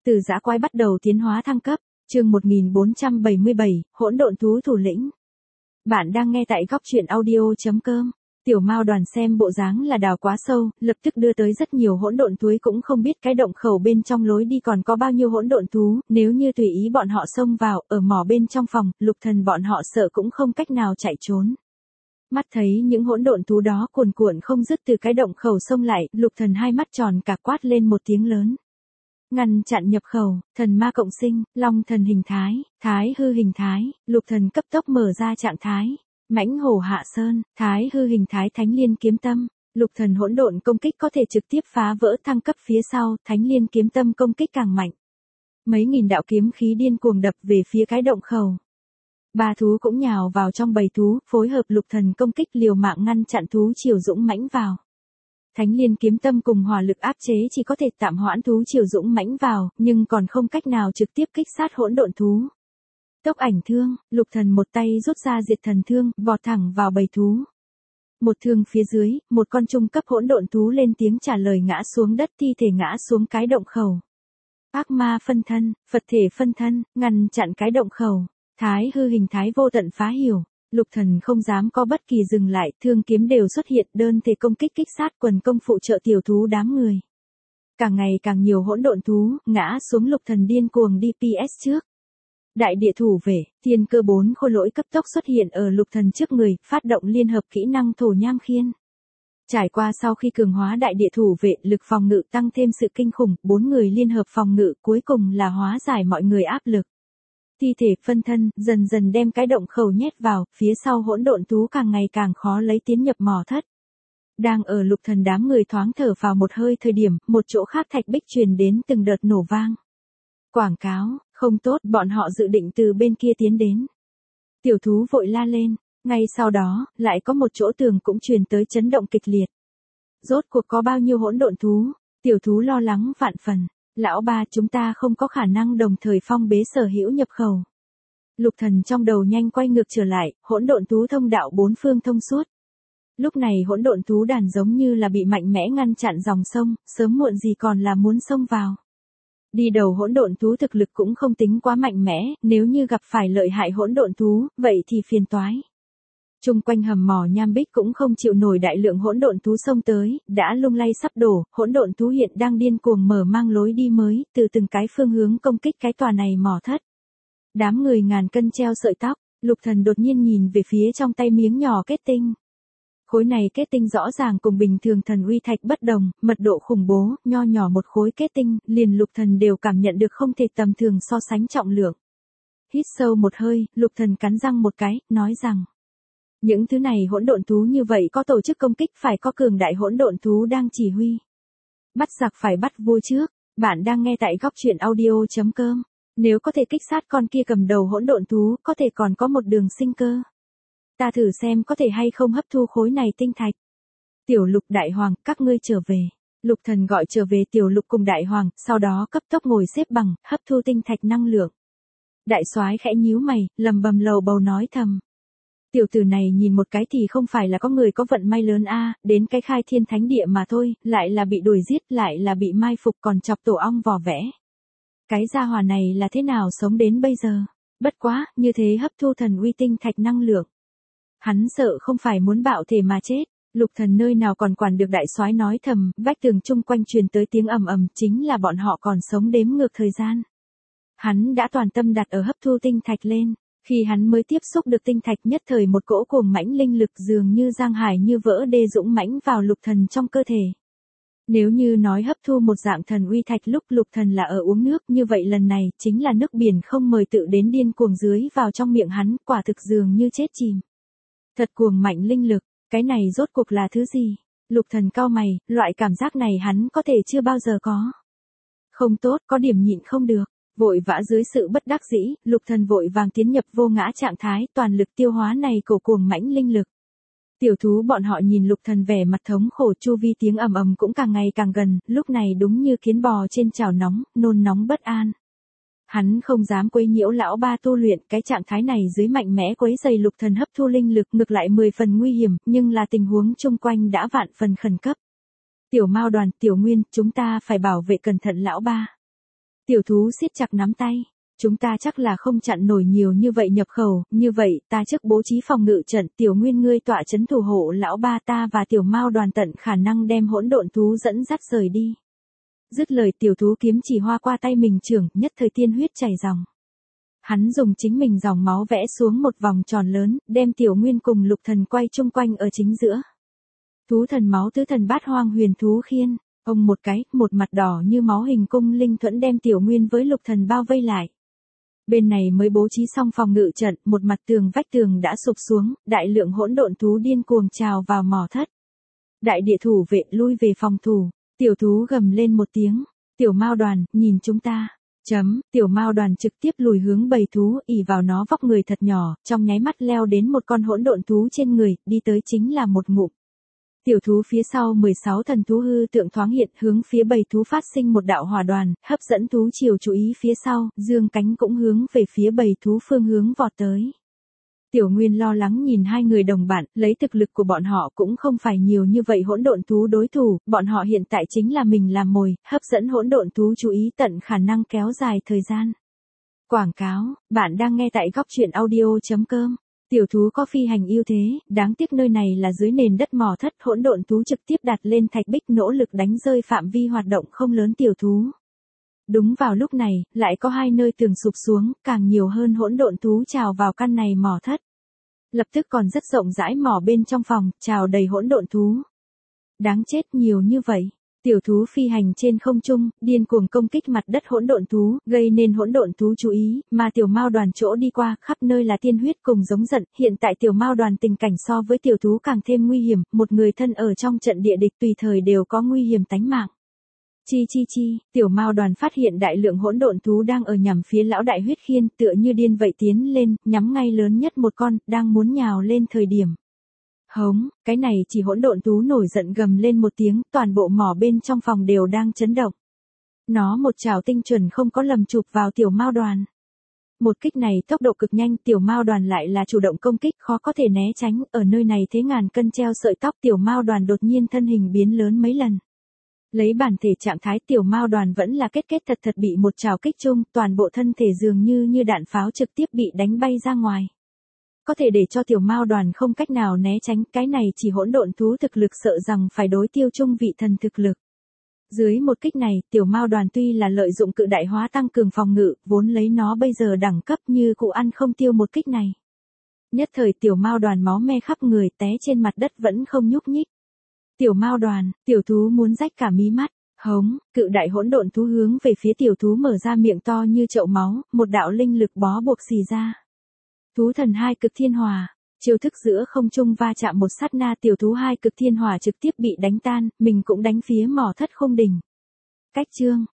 Từ dã quái bắt đầu tiến hóa thăng cấp, chương 1477, hỗn độn thú thủ lĩnh. Bạn đang nghe tại góc truyện audio.com. Tiểu Mao Đoàn xem bộ dáng là đào quá sâu, lập tức đưa tới rất nhiều hỗn độn thú, cũng không biết cái động khẩu bên trong lối đi còn có bao nhiêu hỗn độn thú, nếu như tùy ý bọn họ xông vào, ở mỏ bên trong phòng, Lục Thần bọn họ sợ cũng không cách nào chạy trốn. Mắt thấy những hỗn độn thú đó cuồn cuộn không dứt từ cái động khẩu xông lại, Lục Thần hai mắt tròn cả quát lên một tiếng lớn. Ngăn chặn nhập khẩu, thần ma cộng sinh, long thần hình thái, thái hư hình thái, Lục Thần cấp tốc mở ra trạng thái. Mãnh hổ hạ sơn, thái hư hình thái thánh liên kiếm tâm, Lục Thần hỗn độn công kích có thể trực tiếp phá vỡ thăng cấp phía sau, thánh liên kiếm tâm công kích càng mạnh. Mấy nghìn đạo kiếm khí điên cuồng đập về phía cái động khẩu. Ba thú cũng nhào vào trong bầy thú, phối hợp Lục Thần công kích liều mạng ngăn chặn thú chiều dũng mãnh vào. Thánh liên kiếm tâm cùng hỏa lực áp chế chỉ có thể tạm hoãn thú chiều dũng mãnh vào, nhưng còn không cách nào trực tiếp kích sát hỗn độn thú. Tốc ảnh thương, Lục Thần một tay rút ra diệt thần thương, vọt thẳng vào bầy thú. Một thương phía dưới, một con trung cấp hỗn độn thú lên tiếng trả lời ngã xuống đất, thi thể ngã xuống cái động khẩu. Ác ma phân thân, Phật thể phân thân, ngăn chặn cái động khẩu. Thái hư hình thái vô tận phá hiểu. Lục Thần không dám có bất kỳ dừng lại, thương kiếm đều xuất hiện, đơn thể công kích kích sát quần công phụ trợ tiểu thú đám người. Càng ngày càng nhiều hỗn độn thú ngã xuống, Lục Thần điên cuồng đi PS trước. Đại địa thủ vệ, thiên cơ 4 khôi lỗi cấp tốc xuất hiện ở Lục Thần trước người, phát động liên hợp kỹ năng thổ nham khiên. Trải qua sau khi cường hóa đại địa thủ vệ, lực phòng ngự tăng thêm sự kinh khủng, 4 người liên hợp phòng ngự, cuối cùng là hóa giải mọi người áp lực. Thi thể phân thân, dần dần đem cái động khẩu nhét vào, phía sau hỗn độn thú càng ngày càng khó lấy tiến nhập mỏ thất. Đang ở Lục Thần đám người thoáng thở vào một hơi thời điểm, một chỗ khác thạch bích truyền đến từng đợt nổ vang. Quảng cáo, không tốt, bọn họ dự định từ bên kia tiến đến. Tiểu thú vội la lên, ngay sau đó, lại có một chỗ tường cũng truyền tới chấn động kịch liệt. Rốt cuộc có bao nhiêu hỗn độn thú, tiểu thú lo lắng vạn phần. Lão ba, chúng ta không có khả năng đồng thời phong bế sở hữu nhập khẩu. Lục Thần trong đầu nhanh quay ngược trở lại, hỗn độn thú thông đạo bốn phương thông suốt. Lúc này hỗn độn thú đàn giống như là bị mạnh mẽ ngăn chặn dòng sông, sớm muộn gì còn là muốn xông vào. Đi đầu hỗn độn thú thực lực cũng không tính quá mạnh mẽ, nếu như gặp phải lợi hại hỗn độn thú, vậy thì phiền toái. Trung quanh hầm mỏ nham bích cũng không chịu nổi đại lượng hỗn độn thú xông tới, đã lung lay sắp đổ, hỗn độn thú hiện đang điên cuồng mở mang lối đi mới, từ từng cái phương hướng công kích cái tòa này mỏ thất. Đám người ngàn cân treo sợi tóc, Lục Thần đột nhiên nhìn về phía trong tay miếng nhỏ kết tinh. Khối này kết tinh rõ ràng cùng bình thường thần uy thạch bất đồng, mật độ khủng bố, nho nhỏ một khối kết tinh, liền Lục Thần đều cảm nhận được không thể tầm thường so sánh trọng lượng. Hít sâu một hơi, Lục Thần cắn răng một cái, nói rằng: những thứ này hỗn độn thú như vậy có tổ chức công kích, phải có cường đại hỗn độn thú đang chỉ huy. Bắt giặc phải bắt vua trước, bạn đang nghe tại góc truyện audio.com. Nếu có thể kích sát con kia cầm đầu hỗn độn thú, có thể còn có một đường sinh cơ. Ta thử xem có thể hay không hấp thu khối này tinh thạch. Tiểu Lục, Đại Hoàng, các ngươi trở về. Lục Thần gọi trở về Tiểu Lục cùng Đại Hoàng, sau đó cấp tốc ngồi xếp bằng, hấp thu tinh thạch năng lượng. Đại soái khẽ nhíu mày, lầm bầm lầu bầu nói thầm. Tiểu tử này nhìn một cái thì không phải là có người có vận may lớn a, đến cái khai thiên thánh địa mà thôi, lại là bị đuổi giết, lại là bị mai phục, còn chọc tổ ong vò vẽ. Cái gia hỏa này là thế nào sống đến bây giờ? Bất quá, như thế hấp thu thần uy tinh thạch năng lượng. Hắn sợ không phải muốn bạo thể mà chết. Lục Thần nơi nào còn quản được đại soái nói thầm, vách tường chung quanh truyền tới tiếng ầm ầm, chính là bọn họ còn sống đếm ngược thời gian. Hắn đã toàn tâm đặt ở hấp thu tinh thạch lên. Khi hắn mới tiếp xúc được tinh thạch, nhất thời một cỗ cuồng mãnh linh lực dường như giang hải như vỡ đê dũng mãnh vào Lục Thần trong cơ thể. Nếu như nói hấp thu một dạng thần uy thạch lúc Lục Thần là ở uống nước, như vậy lần này chính là nước biển không mời tự đến điên cuồng dưới vào trong miệng hắn, quả thực dường như chết chìm. Thật cuồng mạnh linh lực, cái này rốt cuộc là thứ gì? Lục Thần cau mày, loại cảm giác này hắn có thể chưa bao giờ có. Không tốt, có điểm nhịn không được. Vội vã dưới sự bất đắc dĩ, Lục Thần vội vàng tiến nhập vô ngã trạng thái, toàn lực tiêu hóa này cổ cuồng mãnh linh lực. Tiểu thú bọn họ nhìn Lục Thần vẻ mặt thống khổ, chu vi tiếng ầm ầm cũng càng ngày càng gần, lúc này đúng như kiến bò trên chảo nóng, nôn nóng bất an. Hắn không dám quấy nhiễu lão ba tu luyện, cái trạng thái này dưới mạnh mẽ quấy rầy Lục Thần hấp thu linh lực, ngược lại 10 phần nguy hiểm, nhưng là tình huống chung quanh đã vạn phần khẩn cấp. Tiểu Mao Đoàn, Tiểu Nguyên, chúng ta phải bảo vệ cẩn thận lão ba. Tiểu thú siết chặt nắm tay. Chúng ta chắc là không chặn nổi nhiều như vậy nhập khẩu, như vậy, ta trước bố trí phòng ngự trận, Tiểu Nguyên ngươi tọa trấn thủ hộ lão ba, ta và Tiểu Mao Đoàn tận khả năng đem hỗn độn thú dẫn dắt rời đi. Dứt lời tiểu thú kiếm chỉ hoa qua tay mình trưởng, nhất thời tiên huyết chảy ròng. Hắn dùng chính mình dòng máu vẽ xuống một vòng tròn lớn, đem Tiểu Nguyên cùng Lục Thần quay chung quanh ở chính giữa. Thú thần máu tứ thần bát hoang huyền thú khiên, ông một cái, một mặt đỏ như máu hình cung linh thuẫn đem Tiểu Nguyên với Lục Thần bao vây lại. Bên này mới bố trí xong phòng ngự trận, một mặt tường vách tường đã sụp xuống, đại lượng hỗn độn thú điên cuồng trào vào mỏ thất. Đại địa thủ vệ lui về phòng thủ, tiểu thú gầm lên một tiếng, Tiểu Mao Đoàn, nhìn chúng ta. Tiểu Mao Đoàn trực tiếp lùi hướng bầy thú, ỷ vào nó vóc người thật nhỏ, trong nháy mắt leo đến một con hỗn độn thú trên người, đi tới chính là một ngụm. Tiểu thú phía sau 16 thần thú hư tượng thoáng hiện, hướng phía bầy thú phát sinh một đạo hỏa đoàn, hấp dẫn thú chiều chú ý phía sau, dương cánh cũng hướng về phía bầy thú phương hướng vọt tới. Tiểu Nguyên lo lắng nhìn hai người đồng bạn, lấy thực lực của bọn họ cũng không phải nhiều như vậy hỗn độn thú đối thủ, bọn họ hiện tại chính là mình làm mồi, hấp dẫn hỗn độn thú chú ý tận khả năng kéo dài thời gian. Quảng cáo, bạn đang nghe tại góc truyện audio.com. Tiểu thú có phi hành ưu thế, đáng tiếc nơi này là dưới nền đất mỏ thất, hỗn độn thú trực tiếp đặt lên thạch bích nỗ lực đánh rơi phạm vi hoạt động không lớn tiểu thú. Đúng vào lúc này, lại có hai nơi tường sụp xuống, càng nhiều hơn hỗn độn thú trào vào căn này mỏ thất. Lập tức còn rất rộng rãi mỏ bên trong phòng, trào đầy hỗn độn thú. Đáng chết nhiều như vậy. Tiểu thú phi hành trên không trung, điên cuồng công kích mặt đất hỗn độn thú, gây nên hỗn độn thú chú ý, mà Tiểu Mao Đoàn chỗ đi qua, khắp nơi là tiên huyết cùng giống giận, hiện tại Tiểu Mao Đoàn tình cảnh so với tiểu thú càng thêm nguy hiểm, một người thân ở trong trận địa địch tùy thời đều có nguy hiểm tánh mạng. Chi, Tiểu Mao Đoàn phát hiện đại lượng hỗn độn thú đang ở nhằm phía lão đại huyết khiên, tựa như điên vậy tiến lên, nhắm ngay lớn nhất một con, đang muốn nhào lên thời điểm. Hống, cái này chỉ hỗn độn thú nổi giận gầm lên một tiếng, toàn bộ mỏ bên trong phòng đều đang chấn động. Nó một chảo tinh chuẩn không có lầm chụp vào Tiểu Mao Đoàn. Một kích này tốc độ cực nhanh, Tiểu Mao Đoàn lại là chủ động công kích, khó có thể né tránh, ở nơi này thế ngàn cân treo sợi tóc, Tiểu Mao Đoàn đột nhiên thân hình biến lớn mấy lần. Lấy bản thể trạng thái Tiểu Mao Đoàn vẫn là kết thật bị một chảo kích chung, toàn bộ thân thể dường như đạn pháo trực tiếp bị đánh bay ra ngoài. Có thể để cho Tiểu Mao Đoàn không cách nào né tránh, cái này chỉ hỗn độn thú thực lực sợ rằng phải đối tiêu chung vị thần thực lực. Dưới một kích này, Tiểu Mao Đoàn tuy là lợi dụng cự đại hóa tăng cường phòng ngự, vốn lấy nó bây giờ đẳng cấp như cụ ăn không tiêu một kích này. Nhất thời Tiểu Mao Đoàn máu me khắp người, té trên mặt đất vẫn không nhúc nhích. Tiểu Mao Đoàn, tiểu thú muốn rách cả mí mắt. Hống, cự đại hỗn độn thú hướng về phía tiểu thú mở ra miệng to như chậu máu, một đạo linh lực bó buộc xì ra. Thú thần hai cực thiên hỏa, chiêu thức giữa không trung va chạm một sát na, tiểu thú hai cực thiên hỏa trực tiếp bị đánh tan, mình cũng đánh phía mỏ thất không đỉnh. Cách chương,